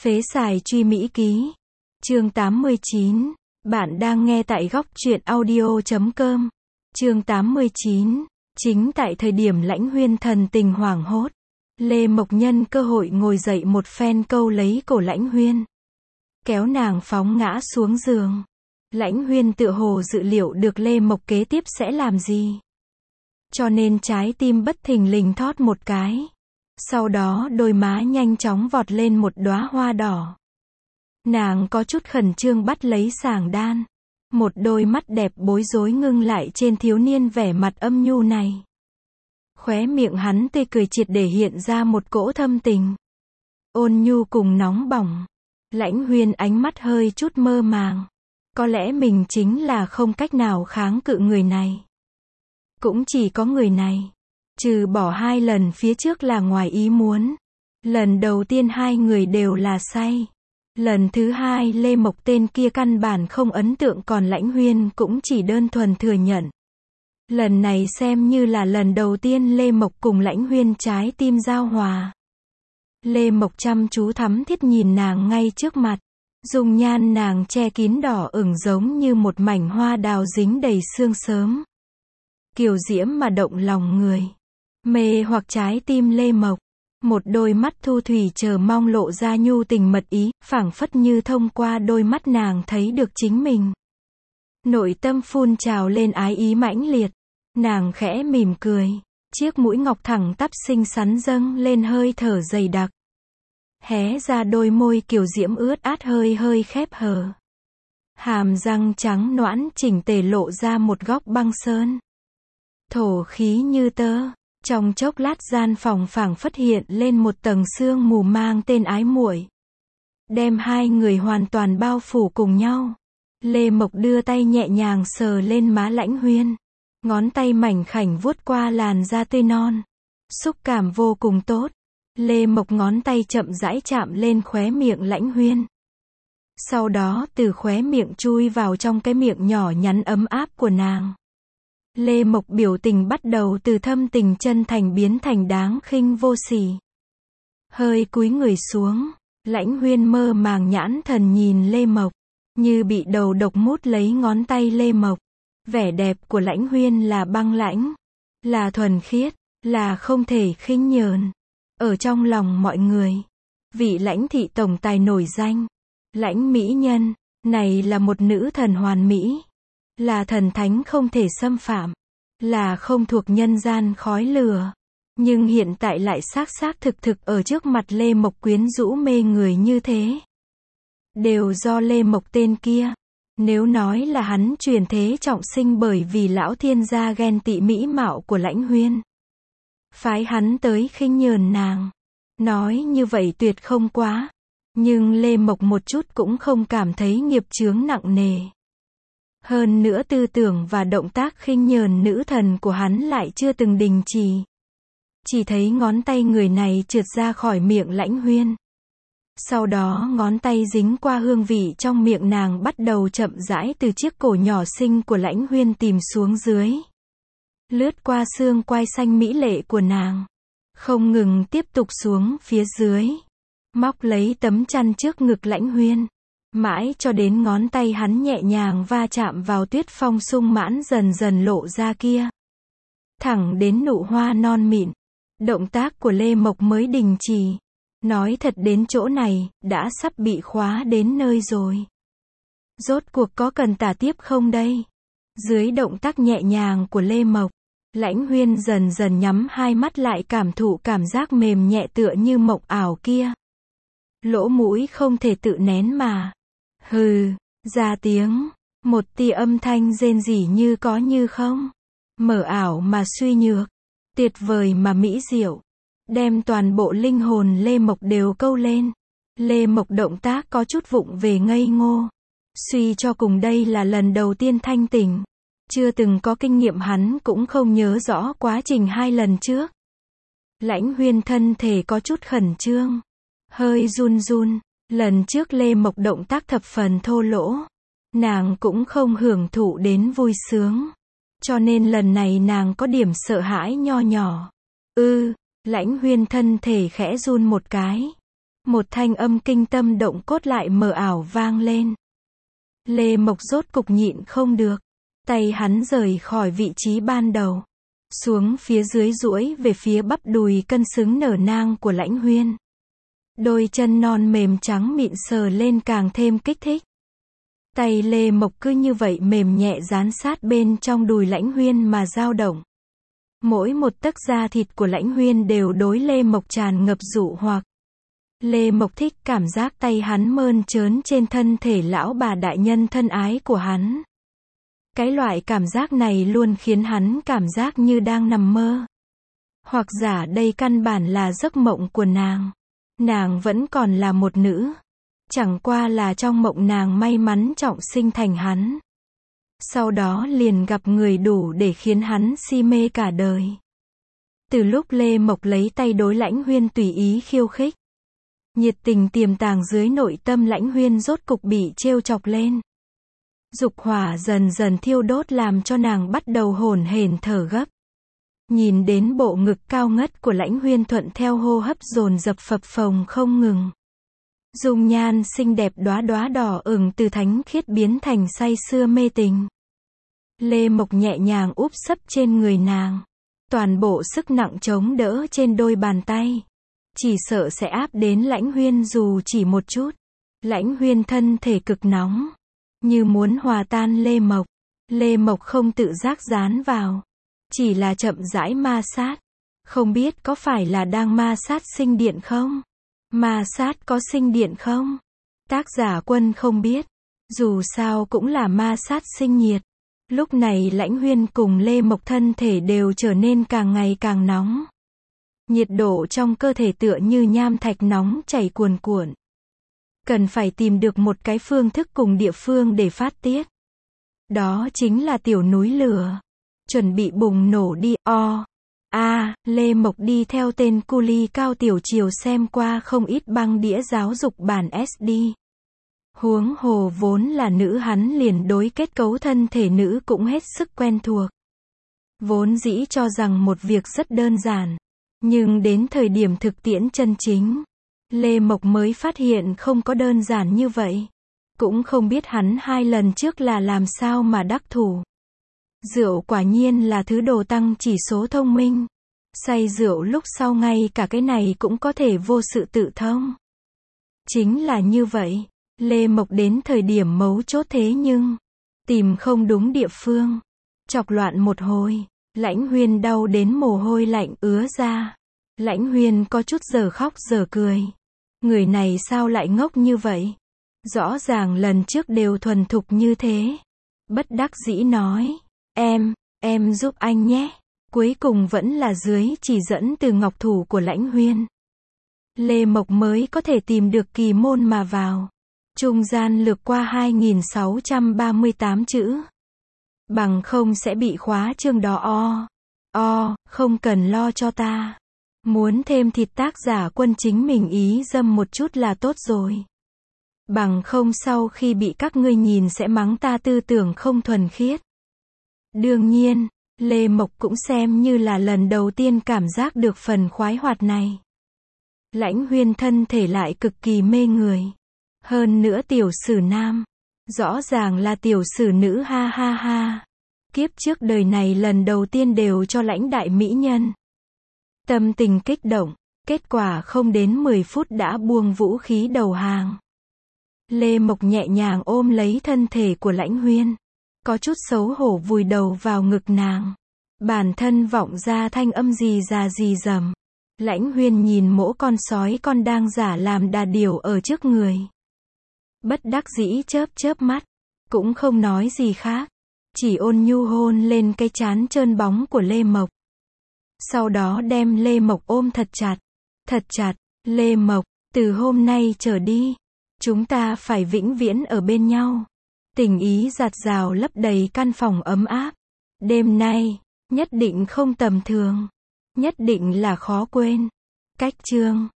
Phế xài truy Mỹ ký. Chương 89. Bạn đang nghe tại góc truyện audio.com. Chương 89. Chính tại thời điểm Lãnh Huyên thần tình hoảng hốt, Lê Mộc nhân cơ hội ngồi dậy một phen câu lấy cổ Lãnh Huyên, kéo nàng phóng ngã xuống giường. Lãnh Huyên tựa hồ dự liệu được Lê Mộc kế tiếp sẽ làm gì, cho nên trái tim bất thình lình thót một cái. Sau đó đôi má nhanh chóng vọt lên một đóa hoa đỏ. Nàng có chút khẩn trương bắt lấy sảng đan. Một đôi mắt đẹp bối rối ngưng lại trên thiếu niên vẻ mặt âm nhu này. Khóe miệng hắn tươi cười triệt để hiện ra một cỗ thâm tình, ôn nhu cùng nóng bỏng. Lãnh Huyên ánh mắt hơi chút mơ màng. Có lẽ mình chính là không cách nào kháng cự người này. Cũng chỉ có người này, trừ bỏ 2 lần phía trước là ngoài ý muốn. Lần đầu tiên 2 người đều là say. Lần thứ 2 Lê Mộc tên kia căn bản không ấn tượng, còn Lãnh Huyên cũng chỉ đơn thuần thừa nhận. Lần này xem như là lần đầu tiên Lê Mộc cùng Lãnh Huyên trái tim giao hòa. Lê Mộc chăm chú thắm thiết nhìn nàng ngay trước mặt. Dung nhan nàng che kín đỏ ửng giống như một mảnh hoa đào dính đầy sương sớm. Kiều diễm mà động lòng người. Mê hoặc trái tim Lê Mộc. Một đôi mắt thu thủy chờ mong lộ ra nhu tình mật ý, phảng phất như thông qua đôi mắt nàng thấy được chính mình. Nội tâm phun trào lên ái ý mãnh liệt. Nàng khẽ mỉm cười. Chiếc mũi ngọc thẳng tắp xinh xắn dâng lên hơi thở dày đặc. Hé ra đôi môi kiều diễm ướt át hơi hơi khép hờ. Hàm răng trắng nõn chỉnh tề lộ ra một góc băng sơn. Thổ khí như tơ. Trong chốc lát gian phòng phảng phất hiện lên một tầng sương mù mang tên ái muội, đem 2 người hoàn toàn bao phủ cùng nhau. Lê Mộc đưa tay nhẹ nhàng sờ lên má Lãnh Huyên. Ngón tay mảnh khảnh vuốt qua làn da tươi non. Xúc cảm vô cùng tốt. Lê Mộc ngón tay chậm rãi chạm lên khóe miệng Lãnh Huyên. Sau đó từ khóe miệng chui vào trong cái miệng nhỏ nhắn ấm áp của nàng. Lê Mộc biểu tình bắt đầu từ thâm tình chân thành biến thành đáng khinh vô sỉ. Hơi cúi người xuống, Lãnh Huyên mơ màng nhãn thần nhìn Lê Mộc, như bị đầu độc mút lấy ngón tay Lê Mộc. Vẻ đẹp của Lãnh Huyên là băng lãnh, là thuần khiết, là không thể khinh nhờn. Ở trong lòng mọi người, vị Lãnh thị tổng tài nổi danh, Lãnh mỹ nhân, này là một nữ thần hoàn mỹ. Là thần thánh không thể xâm phạm. Là không thuộc nhân gian khói lửa. Nhưng hiện tại lại xác thực ở trước mặt Lê Mộc quyến rũ mê người như thế. Đều do Lê Mộc tên kia. Nếu nói là hắn truyền thế trọng sinh bởi vì lão thiên gia ghen tị mỹ mạo của Lãnh Huyên, phái hắn tới khinh nhờn nàng, nói như vậy tuyệt không quá. Nhưng Lê Mộc một chút cũng không cảm thấy nghiệp chướng nặng nề. Hơn nữa tư tưởng và động tác khinh nhờn nữ thần của hắn lại chưa từng đình chỉ. Chỉ thấy ngón tay người này trượt ra khỏi miệng Lãnh Huyên. Sau đó ngón tay dính qua hương vị trong miệng nàng bắt đầu chậm rãi từ chiếc cổ nhỏ xinh của Lãnh Huyên tìm xuống dưới. Lướt qua xương quai xanh mỹ lệ của nàng. Không ngừng tiếp tục xuống phía dưới. Móc lấy tấm chăn trước ngực Lãnh Huyên. Mãi cho đến ngón tay hắn nhẹ nhàng va chạm vào tuyết phong sung mãn dần dần lộ ra kia. Thẳng đến nụ hoa non mịn. Động tác của Lê Mộc mới đình chỉ. Nói thật đến chỗ này, đã sắp bị khóa đến nơi rồi. Rốt cuộc có cần tả tiếp không đây? Dưới động tác nhẹ nhàng của Lê Mộc, Lãnh Huyên dần dần nhắm 2 mắt lại cảm thụ cảm giác mềm nhẹ tựa như mộng ảo kia. Lỗ mũi không thể tự nén mà. Hừ, ra tiếng, một tia âm thanh rên rỉ như có như không. Mờ ảo mà suy nhược, tuyệt vời mà mỹ diệu. Đem toàn bộ linh hồn Lê Mộc đều câu lên. Lê Mộc động tác có chút vụng về ngây ngô. Suy cho cùng đây là lần đầu tiên thanh tỉnh. Chưa từng có kinh nghiệm, hắn cũng không nhớ rõ quá trình 2 lần trước. Lãnh Huyên thân thể có chút khẩn trương, hơi run run. Lần trước Lê Mộc động tác thập phần thô lỗ. Nàng cũng không hưởng thụ đến vui sướng. Cho nên lần này nàng có điểm sợ hãi nho nhỏ. Lãnh Huyên thân thể khẽ run một cái. Một thanh âm kinh tâm động cốt lại mờ ảo vang lên. Lê Mộc rốt cục nhịn không được. Tay hắn rời khỏi vị trí ban đầu. Xuống phía dưới duỗi về phía bắp đùi cân xứng nở nang của Lãnh Huyên. Đôi chân non mềm trắng mịn sờ lên càng thêm kích thích. Tay Lê Mộc cứ như vậy mềm nhẹ dán sát bên trong đùi Lãnh Huyên mà dao động. Mỗi một tấc da thịt của Lãnh Huyên đều đối Lê Mộc tràn ngập dụ hoặc. Lê Mộc thích cảm giác tay hắn mơn trớn trên thân thể lão bà đại nhân thân ái của hắn. Cái loại cảm giác này luôn khiến hắn cảm giác như đang nằm mơ. Hoặc giả đây căn bản là giấc mộng của nàng. Nàng vẫn còn là một nữ. Chẳng qua là trong mộng nàng may mắn trọng sinh thành hắn. Sau đó liền gặp người đủ để khiến hắn si mê cả đời. Từ lúc Lê Mộc lấy tay đối Lãnh Huyên tùy ý khiêu khích. Nhiệt tình tiềm tàng dưới nội tâm Lãnh Huyên rốt cục bị trêu chọc lên. Dục hỏa dần dần thiêu đốt làm cho nàng bắt đầu hổn hển thở gấp. Nhìn đến bộ ngực cao ngất của Lãnh Huyên thuận theo hô hấp dồn dập phập phồng không ngừng. Dung nhan xinh đẹp đóa đóa đỏ ửng từ thánh khiết biến thành say sưa mê tình. Lê Mộc nhẹ nhàng úp sấp trên người nàng. Toàn bộ sức nặng chống đỡ trên đôi bàn tay. Chỉ sợ sẽ áp đến Lãnh Huyên dù chỉ một chút. Lãnh Huyên thân thể cực nóng. Như muốn hòa tan Lê Mộc. Lê Mộc không tự giác dán vào. Chỉ là chậm rãi ma sát. Không biết có phải là đang ma sát sinh điện không? Ma sát có sinh điện không? Tác giả Quân không biết. Dù sao cũng là ma sát sinh nhiệt. Lúc này Lãnh Huyên cùng Lê Mộc thân thể đều trở nên càng ngày càng nóng. Nhiệt độ trong cơ thể tựa như nham thạch nóng chảy cuồn cuộn. Cần phải tìm được một cái phương thức cùng địa phương để phát tiết. Đó chính là tiểu núi lửa. Chuẩn bị bùng nổ đi. Lê Mộc đi theo tên cu li cao tiểu chiều xem qua không ít băng đĩa giáo dục bản SD. Huống hồ vốn là nữ hắn liền đối kết cấu thân thể nữ cũng hết sức quen thuộc. Vốn dĩ cho rằng một việc rất đơn giản. Nhưng đến thời điểm thực tiễn chân chính, Lê Mộc mới phát hiện không có đơn giản như vậy. Cũng không biết hắn 2 lần trước là làm sao mà đắc thủ. Rượu quả nhiên là thứ đồ tăng chỉ số thông minh. Say rượu lúc sau ngay cả cái này cũng có thể vô sự tự thông. Chính là như vậy, Lê Mộc đến thời điểm mấu chốt thế nhưng tìm không đúng địa phương. Chọc loạn một hồi, Lãnh Huyên đau đến mồ hôi lạnh ứa ra. Lãnh Huyên có chút giờ khóc giờ cười. Người này sao lại ngốc như vậy? Rõ ràng lần trước đều thuần thục như thế. Bất đắc dĩ nói, em giúp anh nhé. Cuối cùng vẫn là dưới chỉ dẫn từ ngọc thủ của Lãnh Huyên. Lê Mộc mới có thể tìm được kỳ môn mà vào. Trung gian lược qua 2638 chữ. Bằng không sẽ bị khóa chương đó. Không cần lo cho ta. Muốn thêm thịt tác giả Quân chính mình ý dâm một chút là tốt rồi. Bằng không sau khi bị các ngươi nhìn sẽ mắng ta tư tưởng không thuần khiết. Đương nhiên, Lê Mộc cũng xem như là lần đầu tiên cảm giác được phần khoái hoạt này. Lãnh Huyên thân thể lại cực kỳ mê người. Hơn nữa tiểu sử nam. Rõ ràng là tiểu sử nữ ha ha ha. Kiếp trước đời này lần đầu tiên đều cho Lãnh đại mỹ nhân. Tâm tình kích động, kết quả không đến 10 phút đã buông vũ khí đầu hàng. Lê Mộc nhẹ nhàng ôm lấy thân thể của Lãnh Huyên. Có chút xấu hổ vùi đầu vào ngực nàng. Bản thân vọng ra thanh âm gì già gì dầm. Lãnh Huyên nhìn mỗ con sói con đang giả làm đà điểu ở trước người. Bất đắc dĩ chớp chớp mắt. Cũng không nói gì khác. Chỉ ôn nhu hôn lên cái trán trơn bóng của Lê Mộc. Sau đó đem Lê Mộc ôm thật chặt. Thật chặt, Lê Mộc, từ hôm nay trở đi. Chúng ta phải vĩnh viễn ở bên nhau. Tình ý dạt dào lấp đầy căn phòng ấm áp. Đêm nay, nhất định không tầm thường. Nhất định là khó quên. Cách chương